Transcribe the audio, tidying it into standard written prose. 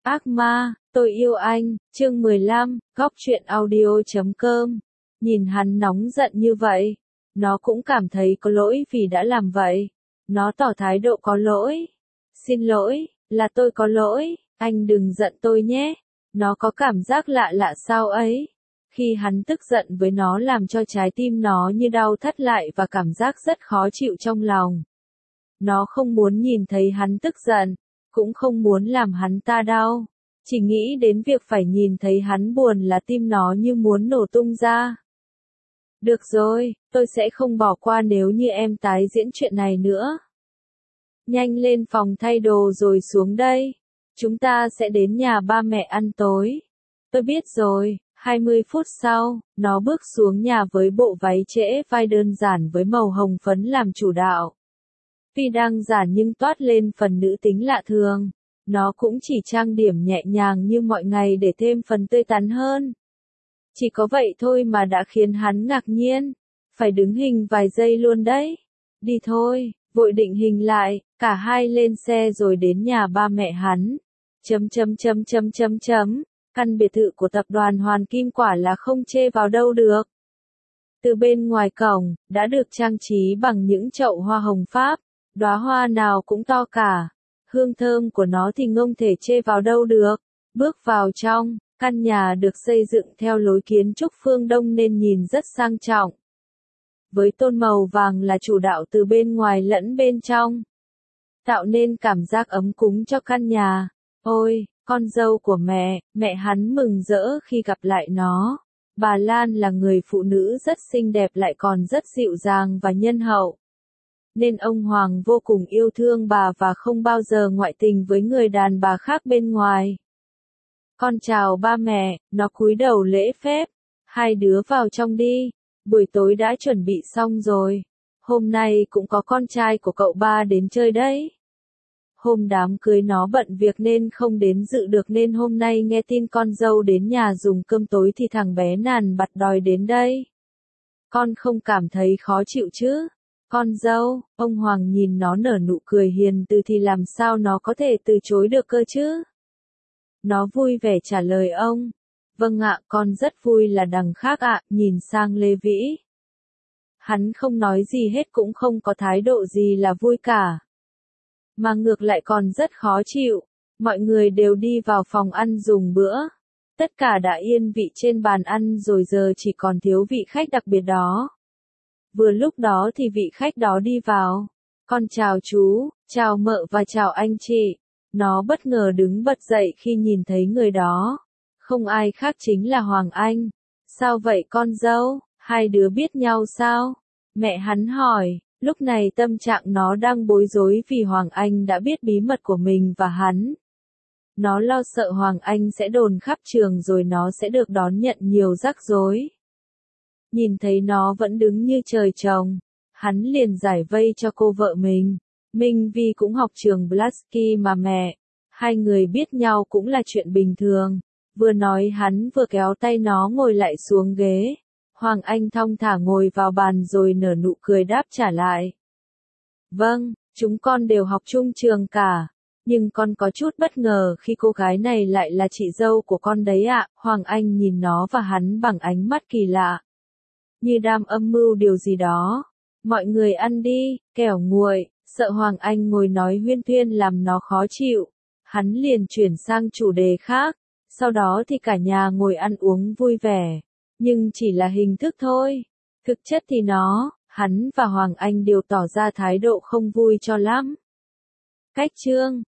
Ác ma, tôi yêu anh, chương 15, góc truyện audio.com. Nhìn hắn nóng giận như vậy, nó cũng cảm thấy có lỗi vì đã làm vậy. Nó tỏ thái độ có lỗi. Xin lỗi, là tôi có lỗi, anh đừng giận tôi nhé. Nó có cảm giác lạ lạ sao ấy. Khi hắn tức giận với nó làm cho trái tim nó như đau thắt lại và cảm giác rất khó chịu trong lòng. Nó không muốn nhìn thấy hắn tức giận, cũng không muốn làm hắn ta đau. Chỉ nghĩ đến việc phải nhìn thấy hắn buồn là tim nó như muốn nổ tung ra. Được rồi, tôi sẽ không bỏ qua nếu như em tái diễn chuyện này nữa. Nhanh lên phòng thay đồ rồi xuống đây. Chúng ta sẽ đến nhà ba mẹ ăn tối. Tôi biết rồi. 20 phút sau, nó bước xuống nhà với bộ váy trễ vai đơn giản với màu hồng phấn làm chủ đạo. Tuy đang giản nhưng toát lên phần nữ tính lạ thường. Nó cũng chỉ trang điểm nhẹ nhàng như mọi ngày để thêm phần tươi tắn hơn. Chỉ có vậy thôi mà đã khiến hắn ngạc nhiên. Phải đứng hình vài giây luôn đấy. Đi thôi, vội định hình lại, cả hai lên xe rồi đến nhà ba mẹ hắn. Căn biệt thự của tập đoàn Hoàn Kim quả là không chê vào đâu được. Từ bên ngoài cổng, đã được trang trí bằng những chậu hoa hồng Pháp, đóa hoa nào cũng to cả. Hương thơm của nó thì không thể chê vào đâu được. Bước vào trong, căn nhà được xây dựng theo lối kiến trúc phương Đông nên nhìn rất sang trọng. Với tông màu vàng là chủ đạo từ bên ngoài lẫn bên trong, tạo nên cảm giác ấm cúng cho căn nhà. Ôi, con dâu của mẹ hắn mừng rỡ khi gặp lại nó. Bà Lan là người phụ nữ rất xinh đẹp lại còn rất dịu dàng và nhân hậu. Nên ông Hoàng vô cùng yêu thương bà và không bao giờ ngoại tình với người đàn bà khác bên ngoài. Con chào ba mẹ, nó cúi đầu lễ phép. Hai đứa vào trong đi, buổi tối đã chuẩn bị xong rồi. Hôm nay cũng có con trai của cậu ba đến chơi đấy. Hôm đám cưới nó bận việc nên không đến dự được nên hôm nay nghe tin con dâu đến nhà dùng cơm tối thì thằng bé nàn bặt đòi đến đây. Con không cảm thấy khó chịu chứ? Con dâu, ông Hoàng nhìn nó nở nụ cười hiền từ thì làm sao nó có thể từ chối được cơ chứ? Nó vui vẻ trả lời ông. Vâng ạ, con rất vui là đằng khác ạ, nhìn sang Lê Vĩ. Hắn không nói gì hết cũng không có thái độ gì là vui cả. Mà ngược lại còn rất khó chịu. Mọi người đều đi vào phòng ăn dùng bữa. Tất cả đã yên vị trên bàn ăn rồi giờ chỉ còn thiếu vị khách đặc biệt đó. Vừa lúc đó thì vị khách đó đi vào. Con chào chú, chào mợ và chào anh chị. Nó bất ngờ đứng bật dậy khi nhìn thấy người đó. Không ai khác chính là Hoàng Anh. Sao vậy con dâu, hai đứa biết nhau sao? Mẹ hắn hỏi, lúc này tâm trạng nó đang bối rối vì Hoàng Anh đã biết bí mật của mình và hắn. Nó lo sợ Hoàng Anh sẽ đồn khắp trường rồi nó sẽ được đón nhận nhiều rắc rối. Nhìn thấy nó vẫn đứng như trời trồng, hắn liền giải vây cho cô vợ mình. Minh Vi cũng học trường Blaski mà mẹ. Hai người biết nhau cũng là chuyện bình thường. Vừa nói hắn vừa kéo tay nó ngồi lại xuống ghế. Hoàng Anh thong thả ngồi vào bàn rồi nở nụ cười đáp trả lại. Vâng, chúng con đều học chung trường cả. Nhưng con có chút bất ngờ khi cô gái này lại là chị dâu của con đấy ạ. Hoàng Anh nhìn nó và hắn bằng ánh mắt kỳ lạ. Như đang âm mưu điều gì đó. Mọi người ăn đi, kẻo nguội. Sợ Hoàng Anh ngồi nói huyên thuyên làm nó khó chịu. Hắn liền chuyển sang chủ đề khác. Sau đó thì cả nhà ngồi ăn uống vui vẻ. Nhưng chỉ là hình thức thôi. Thực chất thì hắn và Hoàng Anh đều tỏ ra thái độ không vui cho lắm. Cách chương